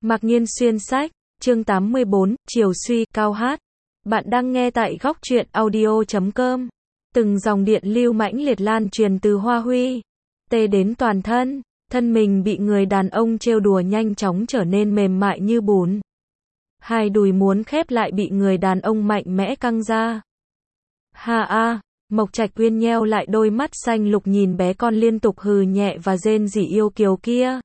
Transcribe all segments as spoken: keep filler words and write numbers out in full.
Mạc Nghiên xuyên sách, chương tám mươi bốn, chiều suy, cao hát. Bạn đang nghe tại góc truyện audio chấm com. Từng dòng điện lưu mãnh liệt lan truyền từ Hoa Huy tê đến toàn thân, thân mình bị người đàn ông trêu đùa nhanh chóng trở nên mềm mại như bùn. Hai đùi muốn khép lại bị người đàn ông mạnh mẽ căng ra. Ha a, Mộc Trạch Uyên nheo lại đôi mắt xanh lục nhìn bé con liên tục hừ nhẹ và rên rỉ yêu kiều kia.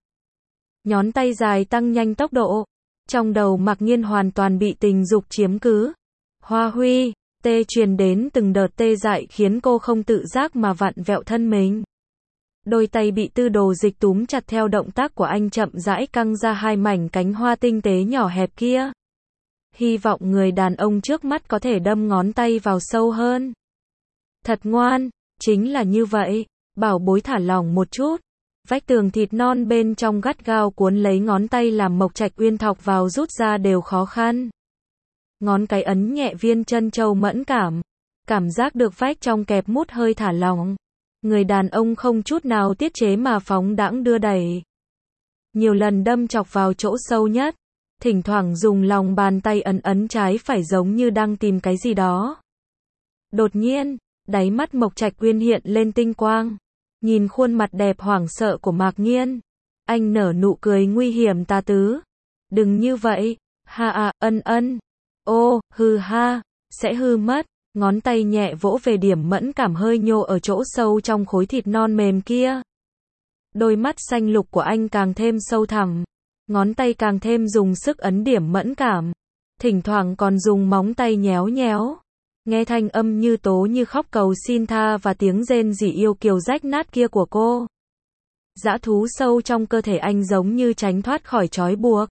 Nhón tay dài tăng nhanh tốc độ. Trong đầu Mạc Nghiên hoàn toàn bị tình dục chiếm cứ. Hoa Huy tê truyền đến từng đợt tê dại khiến cô không tự giác mà vặn vẹo thân mình. Đôi tay bị Tư Đồ Dịch túm chặt theo động tác của anh chậm rãi căng ra hai mảnh cánh hoa tinh tế nhỏ hẹp kia. Hy vọng người đàn ông trước mắt có thể đâm ngón tay vào sâu hơn. Thật ngoan, chính là như vậy, bảo bối thả lỏng một chút. Vách tường thịt non bên trong gắt gao cuốn lấy ngón tay làm Mộc Trạch Uyên thọc vào rút ra đều khó khăn. Ngón cái ấn nhẹ viên chân châu mẫn cảm. Cảm giác được vách trong kẹp mút hơi thả lỏng. Người đàn ông không chút nào tiết chế mà phóng đãng đưa đẩy. Nhiều lần đâm chọc vào chỗ sâu nhất. Thỉnh thoảng dùng lòng bàn tay ấn ấn trái phải giống như đang tìm cái gì đó. Đột nhiên, đáy mắt Mộc Trạch Uyên hiện lên tinh quang. Nhìn khuôn mặt đẹp hoảng sợ của Mạc Nghiên, anh nở nụ cười nguy hiểm tà tứ. Đừng như vậy, ha à, ân ân. Ô, hừ ha, sẽ hư mất. Ngón tay nhẹ vỗ về điểm mẫn cảm hơi nhô ở chỗ sâu trong khối thịt non mềm kia. Đôi mắt xanh lục của anh càng thêm sâu thẳm. Ngón tay càng thêm dùng sức ấn điểm mẫn cảm. Thỉnh thoảng còn dùng móng tay nhéo nhéo. Nghe thanh âm như tố như khóc cầu xin tha và tiếng rên rỉ yêu kiều rách nát kia của cô. Dã thú sâu trong cơ thể anh giống như tránh thoát khỏi trói buộc.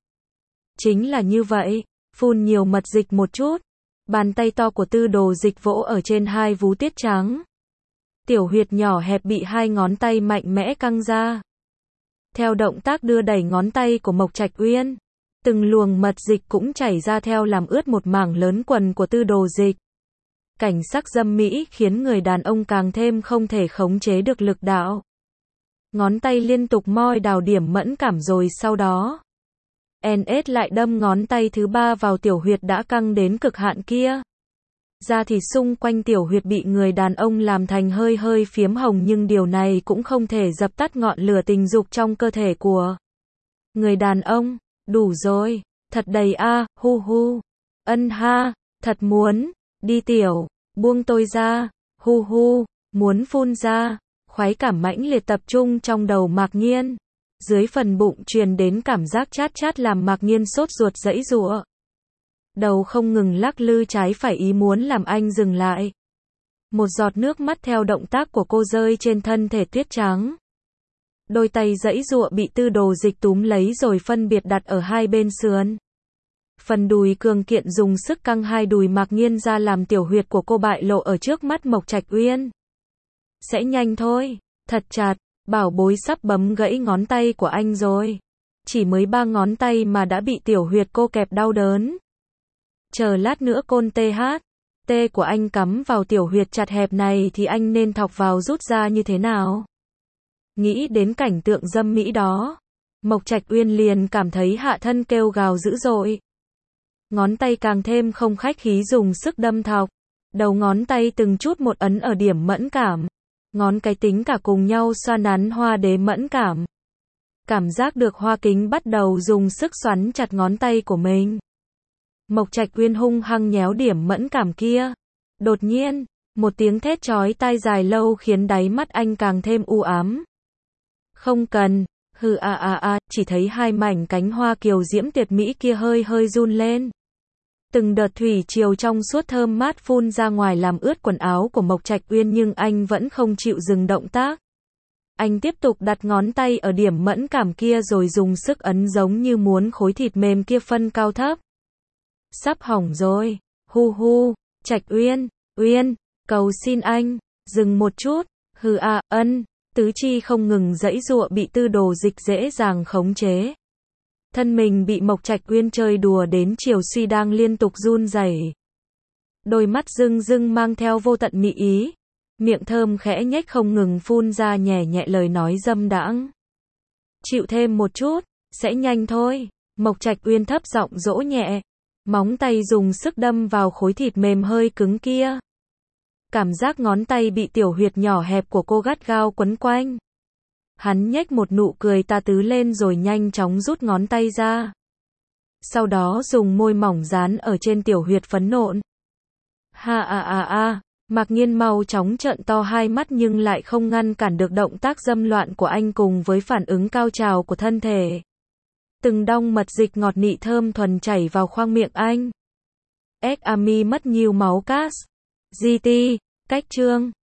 Chính là như vậy, phun nhiều mật dịch một chút. Bàn tay to của Tư Đồ Dịch vỗ ở trên hai vú tiết trắng. Tiểu huyệt nhỏ hẹp bị hai ngón tay mạnh mẽ căng ra. Theo động tác đưa đẩy ngón tay của Mộc Trạch Uyên, từng luồng mật dịch cũng chảy ra theo làm ướt một mảng lớn quần của Tư Đồ Dịch. Cảnh sắc dâm mỹ khiến người đàn ông càng thêm không thể khống chế được lực đạo. Ngón tay liên tục moi đào điểm mẫn cảm rồi sau đó en ét lại đâm ngón tay thứ ba vào tiểu huyệt đã căng đến cực hạn kia. Da thịt xung quanh tiểu huyệt bị người đàn ông làm thành hơi hơi phiếm hồng, nhưng điều này cũng không thể dập tắt ngọn lửa tình dục trong cơ thể của người đàn ông. Đủ rồi, thật đầy a, à, hu hu. Ân ha, thật muốn đi tiểu, buông tôi ra, hu hu, muốn phun ra. Khoái cảm mãnh liệt tập trung trong đầu Mạc Nghiên. Dưới phần bụng truyền đến cảm giác chát chát làm Mạc Nghiên sốt ruột giãy giụa. Đầu không ngừng lắc lư trái phải ý muốn làm anh dừng lại. Một giọt nước mắt theo động tác của cô rơi trên thân thể tuyết trắng. Đôi tay giãy giụa bị Tư Đồ Dịch túm lấy rồi phân biệt đặt ở hai bên sườn. Phần đùi cường kiện dùng sức căng hai đùi Mạc Nghiên ra làm tiểu huyệt của cô bại lộ ở trước mắt Mộc Trạch Uyên. Sẽ nhanh thôi, thật chặt, bảo bối sắp bấm gãy ngón tay của anh rồi. Chỉ mới ba ngón tay mà đã bị tiểu huyệt cô kẹp đau đớn. Chờ lát nữa côn tê hát, tê của anh cắm vào tiểu huyệt chặt hẹp này thì anh nên thọc vào rút ra như thế nào? Nghĩ đến cảnh tượng dâm mỹ đó, Mộc Trạch Uyên liền cảm thấy hạ thân kêu gào dữ dội. Ngón tay càng thêm không khách khí dùng sức đâm thọc. Đầu ngón tay từng chút một ấn ở điểm mẫn cảm. Ngón cái tính cả cùng nhau xoa nắn hoa đế mẫn cảm. Cảm giác được Hoa Kính bắt đầu dùng sức xoắn chặt ngón tay của mình. Mộc Trạch Uyên hung hăng nhéo điểm mẫn cảm kia. Đột nhiên, một tiếng thét chói tai dài lâu khiến đáy mắt anh càng thêm u ám. Không cần, hừ a a a, chỉ thấy hai mảnh cánh hoa kiều diễm tuyệt mỹ kia hơi hơi run lên. Từng đợt thủy triều trong suốt thơm mát phun ra ngoài làm ướt quần áo của Mộc Trạch Uyên, nhưng anh vẫn không chịu dừng động tác. Anh tiếp tục đặt ngón tay ở điểm mẫn cảm kia rồi dùng sức ấn giống như muốn khối thịt mềm kia phân cao thấp. Sắp hỏng rồi, hu hu, Trạch Uyên, Uyên, cầu xin anh, dừng một chút, hừ à, ân, tứ chi không ngừng giãy giụa bị Tư Đồ Dịch dễ dàng khống chế. Thân mình bị Mộc Trạch Uyên chơi đùa đến chiều suy đang liên tục run rẩy. Đôi mắt rưng rưng mang theo vô tận mị ý. Miệng thơm khẽ nhếch không ngừng phun ra nhẹ nhẹ lời nói dâm đãng. Chịu thêm một chút, sẽ nhanh thôi. Mộc Trạch Uyên thấp giọng dỗ nhẹ. Móng tay dùng sức đâm vào khối thịt mềm hơi cứng kia. Cảm giác ngón tay bị tiểu huyệt nhỏ hẹp của cô gắt gao quấn quanh. Hắn nhếch một nụ cười tà tứ lên rồi nhanh chóng rút ngón tay ra. Sau đó dùng môi mỏng dán ở trên tiểu huyệt phấn nộn. Ha a a a, Mạc Nghiên mau chóng trợn to hai mắt nhưng lại không ngăn cản được động tác dâm loạn của anh cùng với phản ứng cao trào của thân thể. Từng đong mật dịch ngọt nị thơm thuần chảy vào khoang miệng anh. Ếch Ami mất nhiều máu cast. giê tê, cách chương.